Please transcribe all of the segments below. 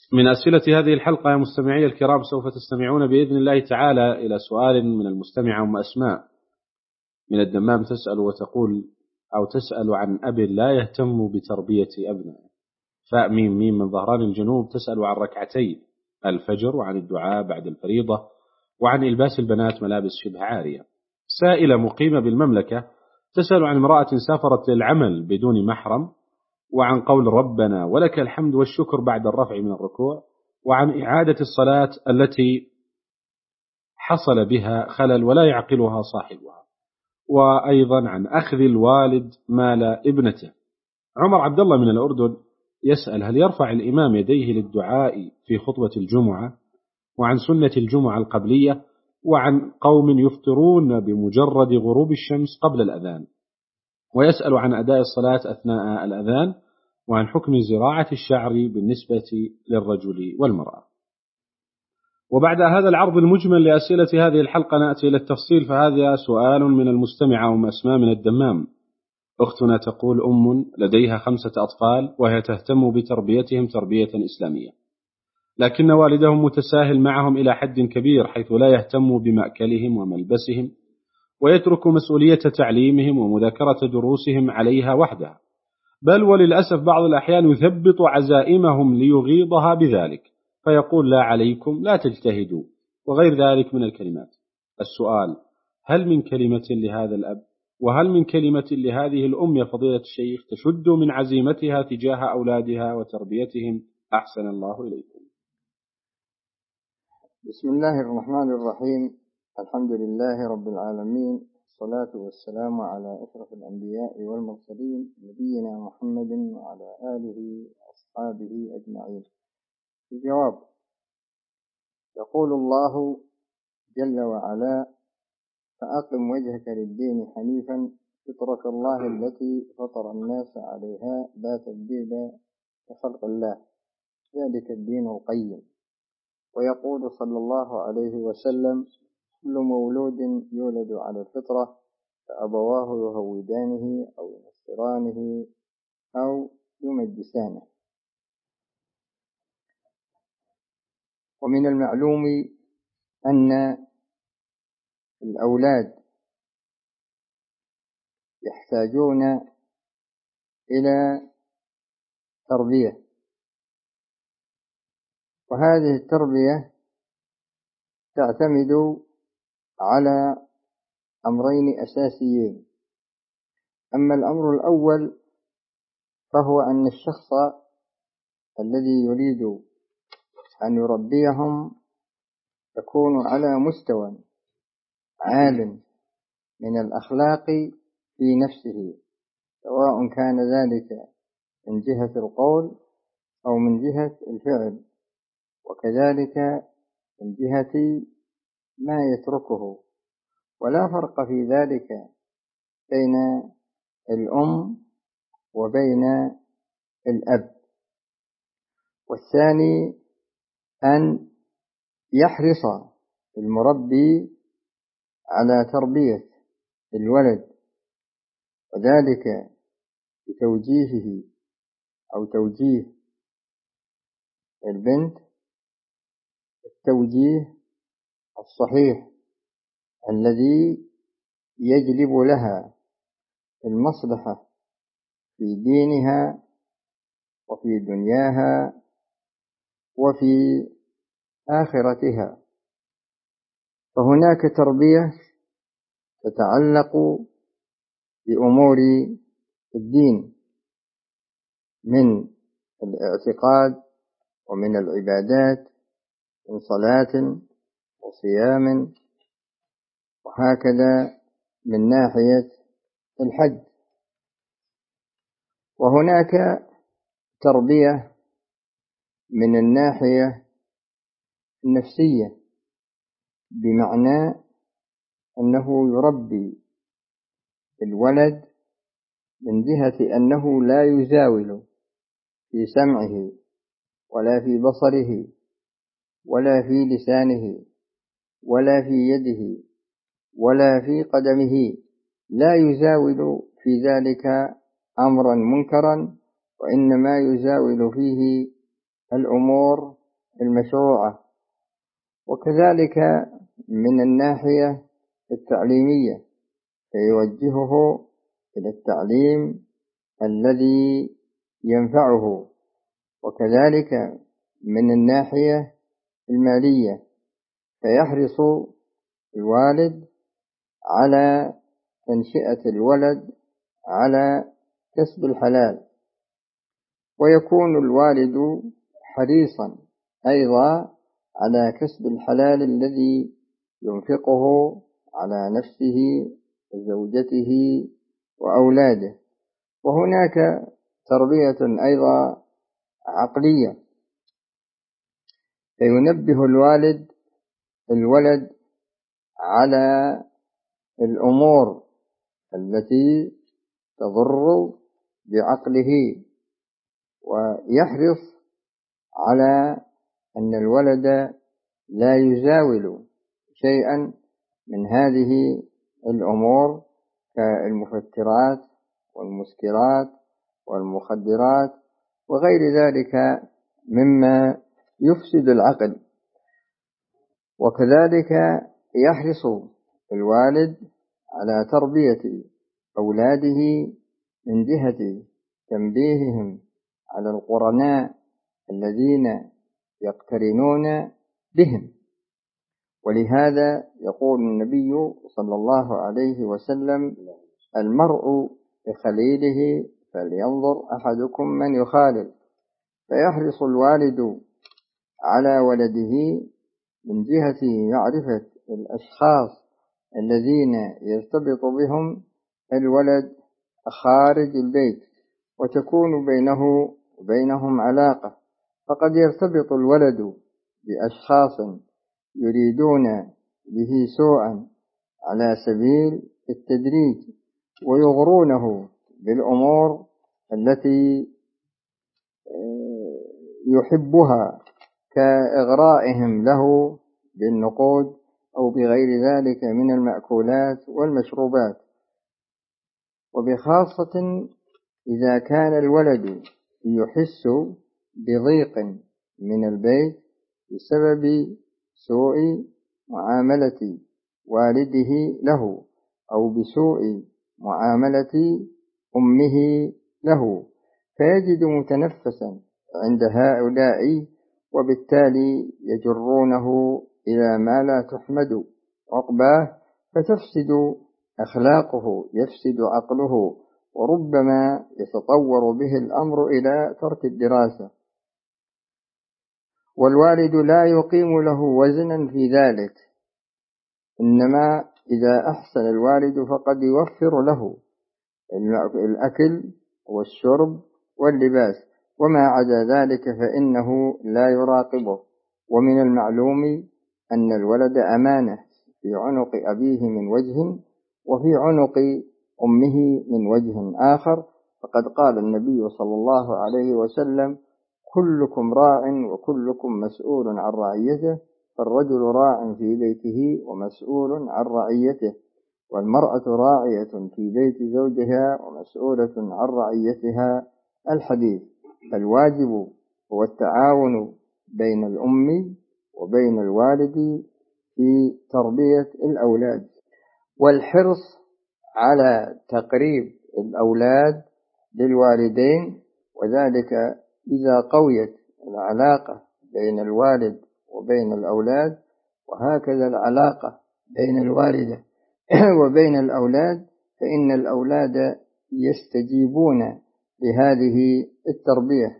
من أسئلة هذه الحلقة يا مستمعي الكرام سوف تستمعون بإذن الله تعالى إلى سؤال من المستمعة أم أسماء من الدمام، تسأل وتقول أو تسأل عن أب لا يهتم بتربية أبنائه. فاء ميم ميم من ظهران الجنوب تسأل عن ركعتي الفجر وعن الدعاء بعد الفريضة وعن إلباس البنات ملابس شبه عارية. سائلة مقيمة بالمملكة تسأل عن امرأة سافرت للعمل بدون محرم، وعن قول ربنا ولك الحمد والشكر بعد الرفع من الركوع، وعن إعادة الصلاة التي حصل بها خلل ولا يعقلها صاحبها، وأيضا عن أخذ الوالد مال ابنته. عمر عبد الله من الأردن يسأل هل يرفع الإمام يديه للدعاء في خطبة الجمعة، وعن سنة الجمعة القبلية، وعن قوم يفطرون بمجرد غروب الشمس قبل الأذان، ويسأل عن أداء الصلاة أثناء الأذان، وعن حكم زراعة الشعر بالنسبة للرجل والمرأة. وبعد هذا العرض المجمل لأسئلة هذه الحلقة نأتي إلى التفصيل، فهذا سؤال من المستمعة أم أسماء من الدمام. أختنا تقول أم لديها 5 أطفال وهي تهتم بتربيتهم تربية إسلامية، لكن والدهم متساهل معهم إلى حد كبير، حيث لا يهتم بمأكلهم وملبسهم، ويترك مسؤولية تعليمهم ومذاكرة دروسهم عليها وحدها، بل وللأسف بعض الأحيان يثبط عزائمهم ليغيظها بذلك، فيقول لا عليكم لا تجتهدوا وغير ذلك من الكلمات. السؤال: هل من كلمة لهذا الأب وهل من كلمة لهذه الأم يا فضيلة الشيخ تشد من عزيمتها تجاه أولادها وتربيتهم؟ أحسن الله إليكم. بسم الله الرحمن الرحيم. الحمد لله رب العالمين، الصلاة والسلام على أشرف الأنبياء والمرسلين نبينا محمد وعلى آله وأصحابه أجمعين. الجواب: يقول الله جل وعلا: فأقم وجهك للدين حنيفا فطرة الله التي فطر الناس عليها لا تبديل لخلق الله ذلك الدين القيم. ويقول صلى الله عليه وسلم: كل مولود يولد على الفطرة فأبواه يهودانه أو ينصرانه أو يمجسانه. ومن المعلوم أن الأولاد يحتاجون إلى تربية، وهذه التربية تعتمد على أمرين أساسيين. أما الأمر الأول فهو أن الشخص الذي يريد أن يربيهم يكون على مستوى عال من الأخلاق في نفسه، سواء كان ذلك من جهة القول أو من جهة الفعل، وكذلك من جهة ما يتركه. ولا فرق في ذلك بين الأم وبين الأب. والثاني أن يحرص المربي على تربية الولد، وذلك بتوجيهه أو توجيه البنت التوجيه الصحيح الذي يجلب لها المصلحة في دينها وفي دنياها وفي آخرتها. فهناك تربية تتعلق بأمور الدين من الاعتقاد ومن العبادات، من صلاة وصيام، وهكذا من ناحية الحج. وهناك تربية من الناحية النفسية، بمعنى أنه يربي الولد من جهة أنه لا يزاول في سمعه ولا في بصره ولا في لسانه ولا في يده ولا في قدمه، لا يزاول في ذلك أمرا منكرا، وإنما يزاول فيه الأمور المشروعة. وكذلك من الناحية التعليمية فيوجهه إلى التعليم الذي ينفعه. وكذلك من الناحية المالية فيحرص الوالد على تنشئة الولد على كسب الحلال، ويكون الوالد حريصا أيضا على كسب الحلال الذي ينفقه على نفسه وزوجته وأولاده. وهناك تربية أيضا عقلية، فينبه الولد على الأمور التي تضر بعقله، ويحرص على أن الولد لا يزاول شيئا من هذه الأمور كالمفترات والمسكرات والمخدرات وغير ذلك مما يفسد العقل. وكذلك يحرص الوالد على تربية أولاده من جهة تنبيههم على القرناء الذين يقترنون بهم. ولهذا يقول النبي صلى الله عليه وسلم: المرء بخليله فلينظر أحدكم من يخالل. فيحرص الوالد على ولده من جهة معرفة الأشخاص الذين يرتبط بهم الولد خارج البيت وتكون بينه وبينهم علاقة. فقد يرتبط الولد بأشخاص يريدون به سوءا على سبيل التدريج ويغرونه بالأمور التي يحبها كإغرائهم له بالنقود أو بغير ذلك من المأكولات والمشروبات. وبخاصة إذا كان الولد يحس بضيق من البيت بسبب سوء معاملة والده له أو بسوء معاملة أمه له، فيجد متنفسا عند هؤلاء، وبالتالي يجرونه إلى ما لا تحمد عقباه، فتفسد أخلاقه، يفسد عقله، وربما يتطور به الأمر إلى ترك الدراسة. والوالد لا يقيم له وزنا في ذلك، إنما إذا أحسن الوالد فقد يوفر له الأكل والشرب واللباس، وما عدا ذلك فإنه لا يراقبه. ومن المعلوم أن الولد أمانة في عنق أبيه من وجه وفي عنق أمه من وجه آخر، فقد قال النبي صلى الله عليه وسلم: كلكم راع وكلكم مسؤول عن رعيته، فالرجل راع في بيته ومسؤول عن رعيته، والمرأة راعية في بيت زوجها ومسؤولة عن رعيتها. الحديث. الواجب هو التعاون بين الأم وبين الوالد في تربية الأولاد، والحرص على تقريب الأولاد للوالدين، وذلك إذا قويت العلاقة بين الوالد وبين الأولاد، وهكذا العلاقة بين الوالدة وبين الأولاد، فإن الأولاد يستجيبون لهذه التربية.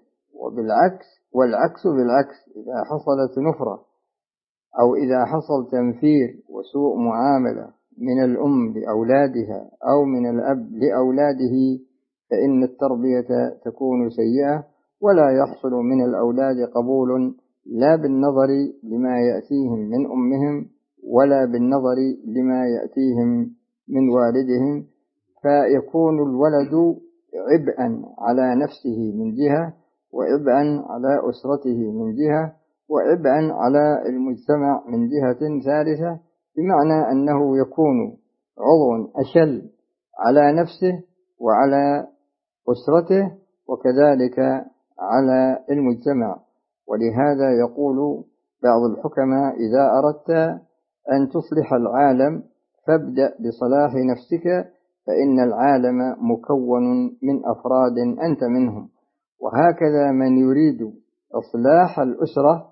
والعكس بالعكس، إذا حصلت نفرة أو إذا حصل تنفير وسوء معاملة من الأم لأولادها أو من الأب لأولاده، فإن التربية تكون سيئة، ولا يحصل من الأولاد قبول لا بالنظر لما يأتيهم من أمهم ولا بالنظر لما يأتيهم من والدهم، فيكون الولد عبئا على نفسه من جهة، وعبئا على أسرته من جهة، وعبئا على المجتمع من جهة ثالثة، بمعنى أنه يكون عضو أشل على نفسه وعلى أسرته وكذلك على المجتمع. ولهذا يقول بعض الحكماء: إذا أردت أن تصلح العالم فابدأ بصلاح نفسك، فإن العالم مكون من أفراد أنت منهم. وهكذا من يريد إصلاح الأسرة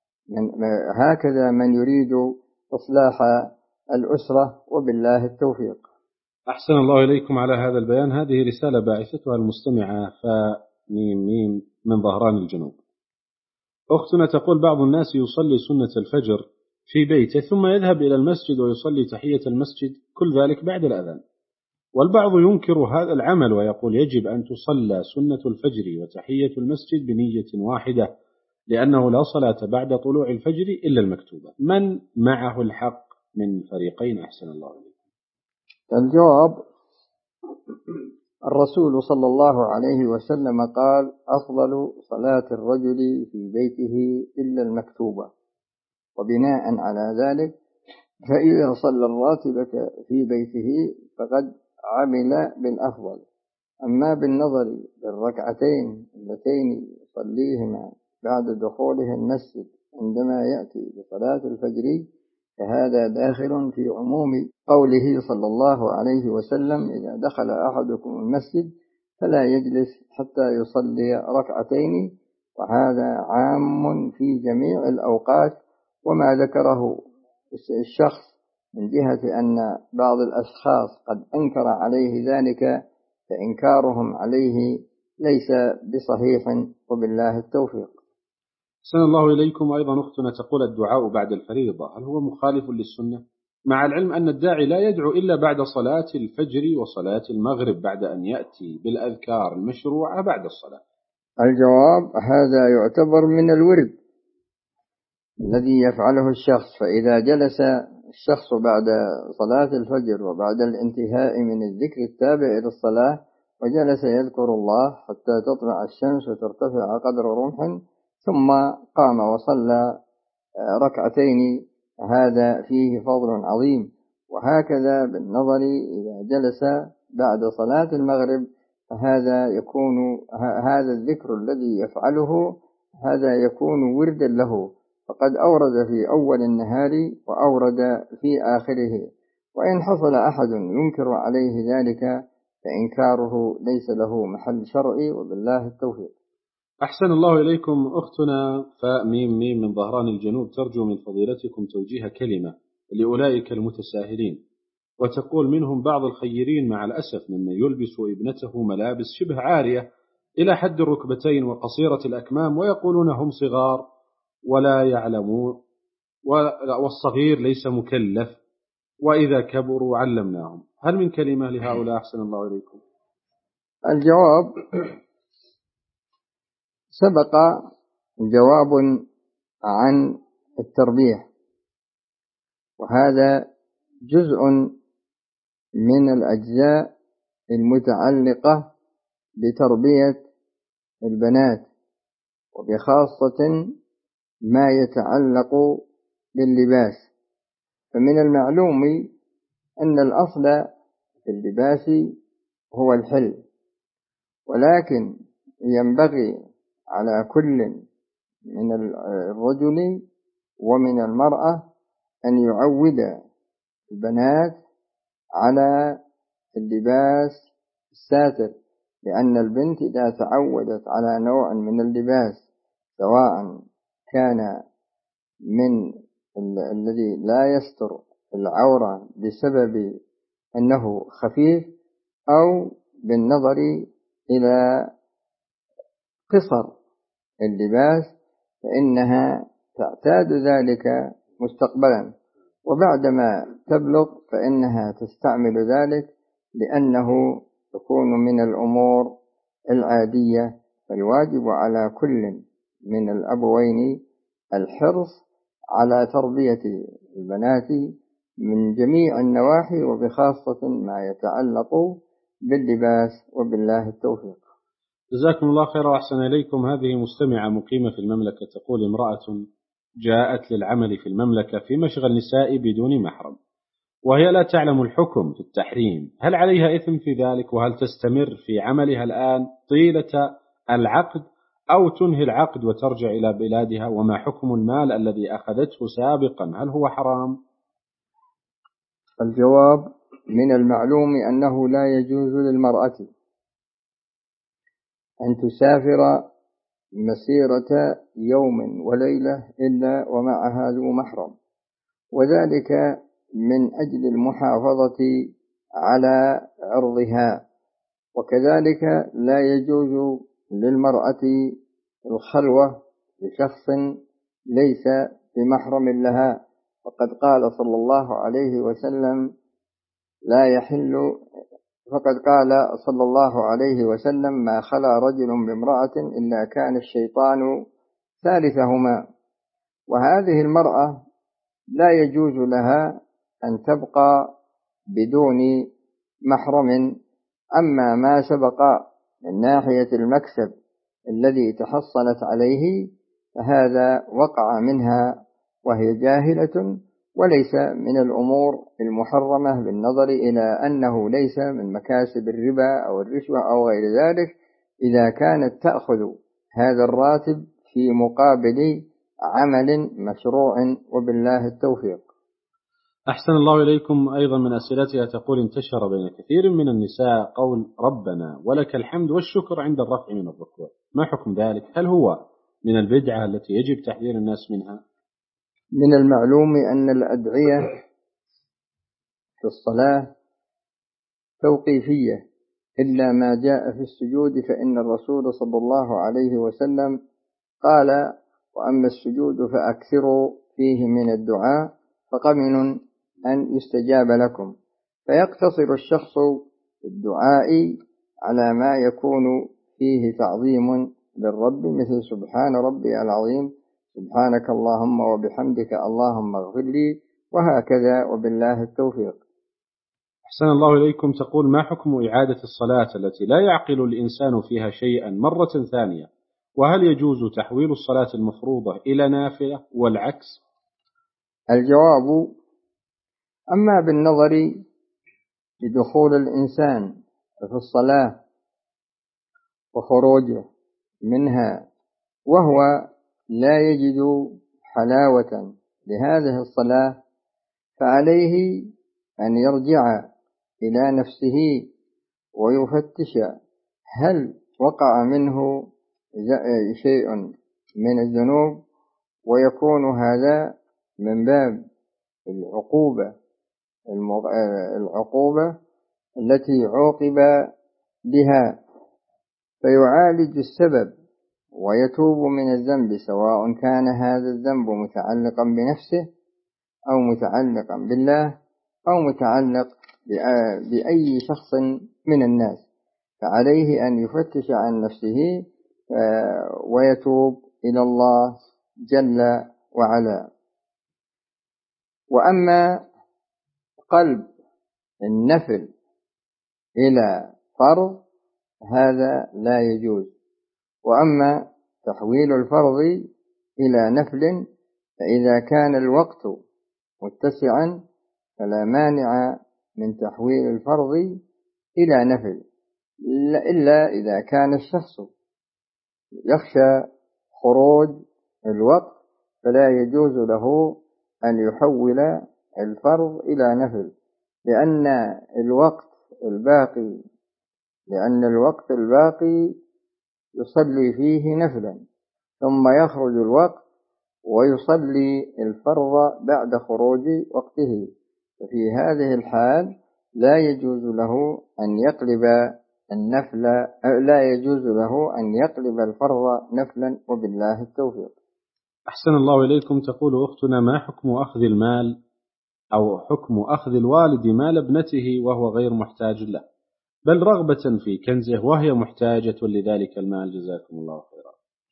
وبالله التوفيق. أحسن الله إليكم على هذا البيان. هذه رسالة باعثتها المستمعة فميم من ظهران الجنوب. أختنا تقول: بعض الناس يصلي سنة الفجر في بيته ثم يذهب إلى المسجد ويصلي تحية المسجد، كل ذلك بعد الأذان، والبعض ينكر هذا العمل ويقول يجب أن تصلى سنة الفجر وتحية المسجد بنية واحدة، لأنه لا صلاة بعد طلوع الفجر إلا المكتوبة. من معه الحق من فريقين؟ أحسن الله إليكم. الجواب: الرسول صلى الله عليه وسلم قال: أفضل صلاة الرجل في بيته إلا المكتوبة. وبناء على ذلك فإذا صلى الراتبة في بيته فقد عمل بالأفضل. أما بالنظر للركعتين اللتين يصليهما بعد دخوله المسجد عندما يأتي بصلاة الفجر، فهذا داخل في عموم قوله صلى الله عليه وسلم: إذا دخل أحدكم المسجد فلا يجلس حتى يصلي ركعتين. وهذا عام في جميع الأوقات. وما ذكره الشخص من جهة أن بعض الأشخاص قد أنكر عليه ذلك، فإنكارهم عليه ليس بصحيح، وبالله التوفيق. أحسن الله إليكم. أيضا أختنا تقول: الدعاء بعد الفريضة هل هو مخالف للسنة؟ مع العلم أن الداعي لا يدعو إلا بعد صلاة الفجر وصلاة المغرب بعد أن يأتي بالأذكار المشروعة بعد الصلاة. الجواب: هذا يعتبر من الورد الذي يفعله الشخص. فإذا جلس الشخص بعد صلاة الفجر وبعد الانتهاء من الذكر التابع إلى الصلاة وجلس يذكر الله حتى تطلع الشمس وترتفع قدر رمح ثم قام وصلى ركعتين، هذا فيه فضل عظيم. وهكذا بالنظر إذا جلس بعد صلاة المغرب هذا الذكر الذي يفعله هذا يكون وردا له، فقد أورد في أول النهار وأورد في آخره. وإن حصل أحد ينكر عليه ذلك فإنكاره ليس له محل شرعي، وبالله التوفيق. أحسن الله إليكم. أختنا فميم من ظهران الجنوب ترجو من فضيلتكم توجيه كلمة لأولئك المتساهلين، وتقول: منهم بعض الخيرين مع الأسف ممن يلبس ابنته ملابس شبه عارية إلى حد الركبتين وقصيرة الأكمام، ويقولون هم صغار ولا يعلمون، والصغير ليس مكلف، وإذا كبروا علمناهم. هل من كلمة لهؤلاء؟ أحسن الله إليكم. الجواب: سبق جواب عن التربية، وهذا جزء من الأجزاء المتعلقة بتربية البنات، وبخاصة ما يتعلق باللباس. فمن المعلوم أن الأصل في اللباس هو الحل، ولكن ينبغي على كل من الرجل ومن المرأة أن يعود البنات على اللباس الساتر، لأن البنت إذا تعودت على نوع من اللباس سواء كان من الذي لا يستر العورة بسبب أنه خفيف أو بالنظر إلى قصر اللباس، فإنها تعتاد ذلك مستقبلا، وبعدما تبلغ فإنها تستعمل ذلك لأنه يكون من الأمور العادية. فالواجب على كل من الأبوين الحرص على تربية البنات من جميع النواحي، وبخاصة ما يتعلق باللباس، وبالله التوفيق. جزاكم الله خيرا وأحسن إليكم. هذه مستمعة مقيمة في المملكة تقول: امرأة جاءت للعمل في المملكة في مشغل نسائي بدون محرم، وهي لا تعلم الحكم في التحريم، هل عليها إثم في ذلك؟ وهل تستمر في عملها الآن طيلة العقد أو تنهي العقد وترجع إلى بلادها؟ وما حكم المال الذي أخذته سابقا، هل هو حرام؟ الجواب: من المعلوم أنه لا يجوز للمرأة أن تسافر مسيرة يوم وليلة إلا ومعها ذو محرم، وذلك من أجل المحافظة على عرضها. وكذلك لا يجوز للمرأة الخلوة بشخص ليس بمحرم لها، وقد قال صلى الله عليه وسلم: لا يحل فقد قال صلى الله عليه وسلم: ما خلا رجل بامرأة إلا كان الشيطان ثالثهما. وهذه المرأة لا يجوز لها أن تبقى بدون محرم. أما ما سبق من ناحية المكسب الذي تحصلت عليه فهذا وقع منها وهي جاهلة، وليس من الأمور المحرمة بالنظر إلى أنه ليس من مكاسب الربا أو الرشوة أو غير ذلك، إذا كانت تأخذ هذا الراتب في مقابل عمل مشروع، وبالله التوفيق. أحسن الله إليكم. أيضا من أسئلتها تقول: انتشر بين كثير من النساء قول ربنا ولك الحمد والشكر عند الرفع من الركوع، ما حكم ذلك؟ هل هو من البدعة التي يجب تحذير الناس منها؟ من المعلوم أن الأدعية في الصلاة توقيفية إلا ما جاء في السجود، فإن الرسول صلى الله عليه وسلم قال: وأما السجود فأكثروا فيه من الدعاء فقمن أن يستجاب لكم. فيقتصر الشخص في الدعاء على ما يكون فيه تعظيم للرب، مثل سبحان ربي العظيم، سبحانك اللهم وبحمدك اللهم اغفر لي، وهكذا، وبالله التوفيق. أحسن الله إليكم. تقول: ما حكم إعادة الصلاة التي لا يعقل الإنسان فيها شيئا مرة ثانية؟ وهل يجوز تحويل الصلاة المفروضة إلى نافلة والعكس؟ الجواب: أما بالنظر لدخول الإنسان في الصلاة وخروجه منها وهو لا يجد حلاوة لهذه الصلاة، فعليه أن يرجع إلى نفسه ويفتش هل وقع منه شيء من الذنوب، ويكون هذا من باب العقوبة التي عوقب بها، فيعالج السبب ويتوب من الذنب، سواء كان هذا الذنب متعلقا بنفسه أو متعلقا بالله أو متعلق بأي شخص من الناس، فعليه أن يفتش عن نفسه ويتوب إلى الله جل وعلا. وأما قلب النفل إلى فرض هذا لا يجوز، وأما تحويل الفرض إلى نفل فإذا كان الوقت متسعا فلا مانع من تحويل الفرض إلى نفل، إلا إذا كان الشخص يخشى خروج الوقت فلا يجوز له أن يحول الفرض إلى نفل، لأن الوقت الباقي يصلي فيه نفلا، ثم يخرج الوقت ويصلي الفرض بعد خروج وقته، ففي هذه الحال لا يجوز له أن يقلب الفرض نفلا، وبالله التوفيق. أحسن الله إليكم. تقول أختنا: ما حكم أخذ المال أو حكم أخذ الوالد مال ابنته وهو غير محتاج له، بل رغبة في كنزه وهي محتاجة لذلك المال؟ جزاكم الله خيرا.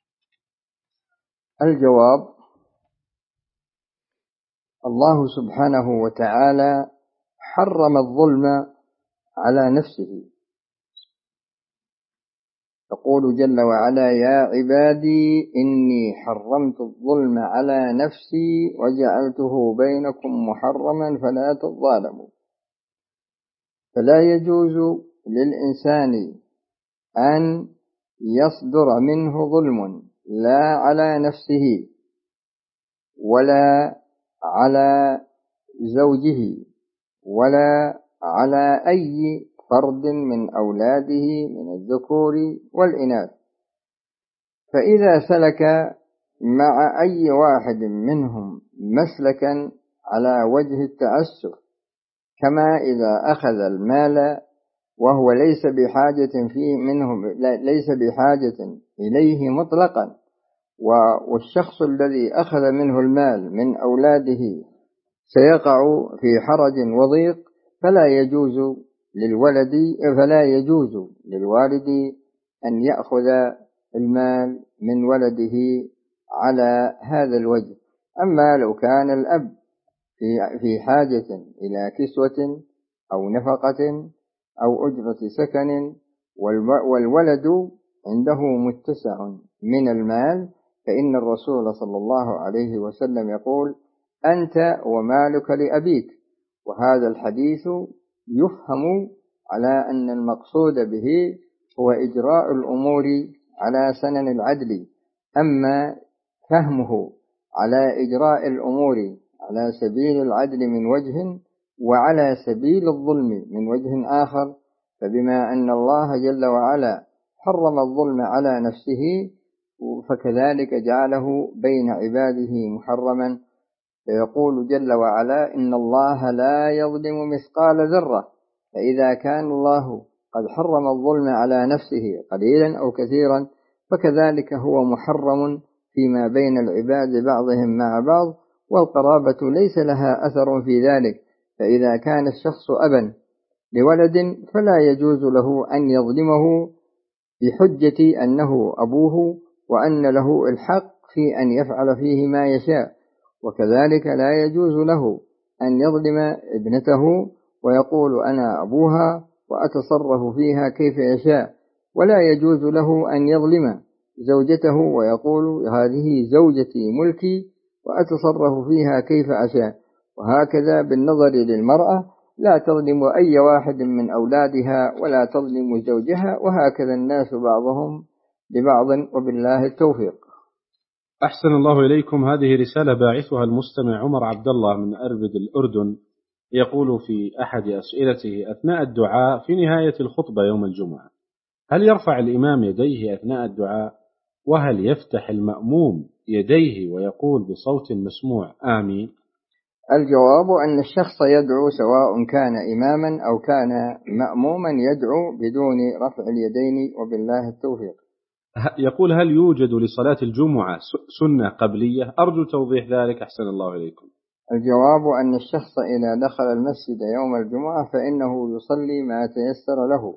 الجواب: الله سبحانه وتعالى حرم الظلم على نفسه، يقول جل وعلا: يا عبادي إني حرمت الظلم على نفسي وجعلته بينكم محرما فلا تظالموا. فلا يجوز للإنسان أن يصدر منه ظلم لا على نفسه ولا على زوجه ولا على أي فرد من أولاده من الذكور والإناث، فإذا سلك مع أي واحد منهم مسلكا على وجه التعسف، كما إذا أخذ المال وهو ليس بحاجة فيه منه، ليس بحاجة إليه مطلقا، والشخص الذي أخذ منه المال من أولاده سيقع في حرج وضيق، فلا يجوز للوالد أن يأخذ المال من ولده على هذا الوجه. أما لو كان الأب في حاجة إلى كسوة أو نفقة أو أجرة سكن والولد عنده متسع من المال، فإن الرسول صلى الله عليه وسلم يقول: أنت ومالك لأبيك. وهذا الحديث يفهم على أن المقصود به هو إجراء الأمور على سنن العدل. أما فهمه على إجراء الأمور على سبيل العدل من وجه وعلى سبيل الظلم من وجه آخر، فبما أن الله جل وعلا حرم الظلم على نفسه، فكذلك جعله بين عباده محرما، فيقول جل وعلا: إن الله لا يظلم مثقال ذرة. فإذا كان الله قد حرم الظلم على نفسه قليلا أو كثيرا، فكذلك هو محرم فيما بين العباد بعضهم مع بعض، والقرابة ليس لها أثر في ذلك. فإذا كان الشخص أبا لولد فلا يجوز له أن يظلمه بحجة أنه أبوه وأن له الحق في أن يفعل فيه ما يشاء، وكذلك لا يجوز له أن يظلم ابنته ويقول: أنا أبوها وأتصرف فيها كيف يشاء، ولا يجوز له أن يظلم زوجته ويقول: هذه زوجتي ملكي وأتصرف فيها كيف أشاء. وهكذا بالنظر للمرأة لا تظلم أي واحد من أولادها ولا تظلم زوجها، وهكذا الناس بعضهم لبعض، وبالله التوفيق. أحسن الله إليكم. هذه رسالة باعثها المستمع عمر عبد الله من أربد الأردن، يقول في أحد أسئلته: أثناء الدعاء في نهاية الخطبة يوم الجمعة، هل يرفع الإمام يديه أثناء الدعاء؟ وهل يفتح المأموم يديه ويقول بصوت مسموع آمين؟ الجواب أن الشخص يدعو سواء كان إماما أو كان مأموما، يدعو بدون رفع اليدين، وبالله التوفيق. يقول: هل يوجد لصلاة الجمعة سنة قبلية؟ أرجو توضيح ذلك أحسن الله إليكم. الجواب أن الشخص إذا دخل المسجد يوم الجمعة فإنه يصلي ما تيسر له،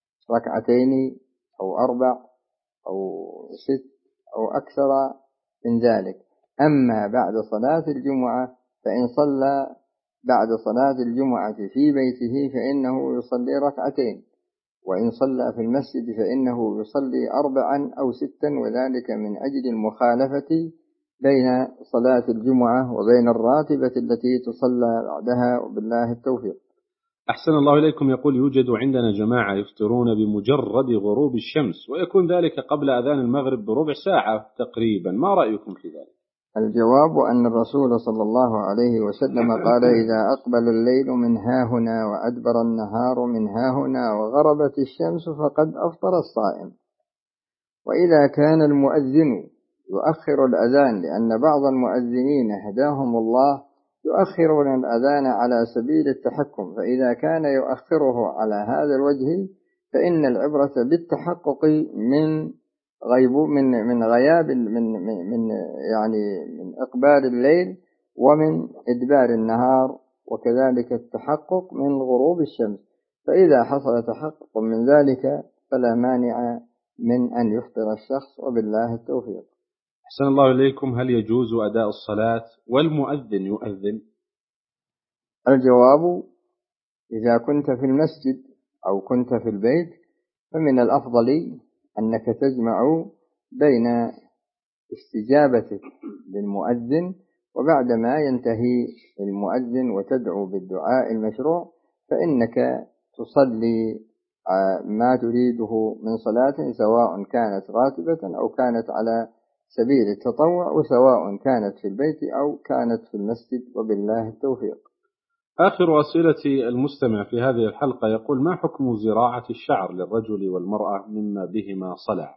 ركعتين أو 4 أو 6 أو أكثر من ذلك. أما بعد صلاة الجمعة فإن صلى بعد صلاة الجمعة في بيته فإنه يصلي 2 ركعتين، وإن صلى في المسجد فإنه يصلي 4 أو 6، وذلك من أجل المخالفة بين صلاة الجمعة وبين الراتبة التي تصلى بعدها، وبالله التوفيق. أحسن الله إليكم. يقول: يوجد عندنا جماعة يفطرون بمجرد غروب الشمس، ويكون ذلك قبل أذان المغرب بربع ساعة تقريبا، ما رأيكم في ذلك؟ الجواب أن الرسول صلى الله عليه وسلم قال: إذا أقبل الليل من هاهنا وأدبر النهار من هاهنا وغربت الشمس فقد أفطر الصائم. وإذا كان المؤذن يؤخر الأذان، لأن بعض المؤذنين هداهم الله يؤخرون الأذان على سبيل التحكم، فإذا كان يؤخره على هذا الوجه فإن العبرة بالتحقق من غياب من إقبال الليل ومن إدبار النهار، وكذلك التحقق من غروب الشمس. فإذا حصل تحقق من ذلك فلا مانع من أن يفطر الشخص، وبالله التوفيق. أحسن الله إليكم. هل يجوز أداء الصلاة والمؤذن يؤذن؟ الجواب: إذا كنت في المسجد أو كنت في البيت فمن الأفضل أنك تجمع بين استجابتك للمؤذن وبعدما ينتهي المؤذن وتدعو بالدعاء المشروع، فإنك تصلي ما تريده من صلاة، سواء كانت راتبة أو كانت على سبيل التطوع، وسواء كانت في البيت أو كانت في المسجد، وبالله التوفيق. آخر أسئلة المستمع في هذه الحلقة يقول: ما حكم زراعة الشعر للرجل والمرأة مما بهما صلع؟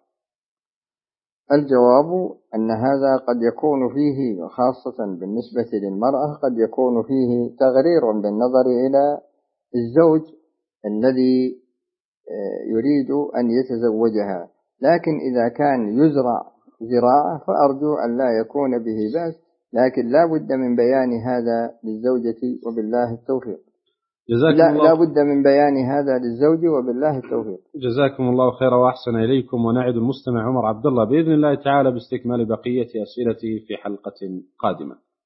الجواب أن هذا قد يكون فيه، خاصة بالنسبة للمرأة، قد يكون فيه تغرير بالنظر إلى الزوج الذي يريد أن يتزوجها، لكن إذا كان يزرع زراعة فأرجو أن لا يكون به بأس، لكن لا بد من بيان هذا للزوجة وبالله التوفيق. لا بد من بيان هذا للزوج وبالله التوفيق. جزاكم الله خيرا وأحسن إليكم، ونعد المستمع عمر عبد الله بإذن الله تعالى باستكمال بقية أسئلته في حلقة قادمة.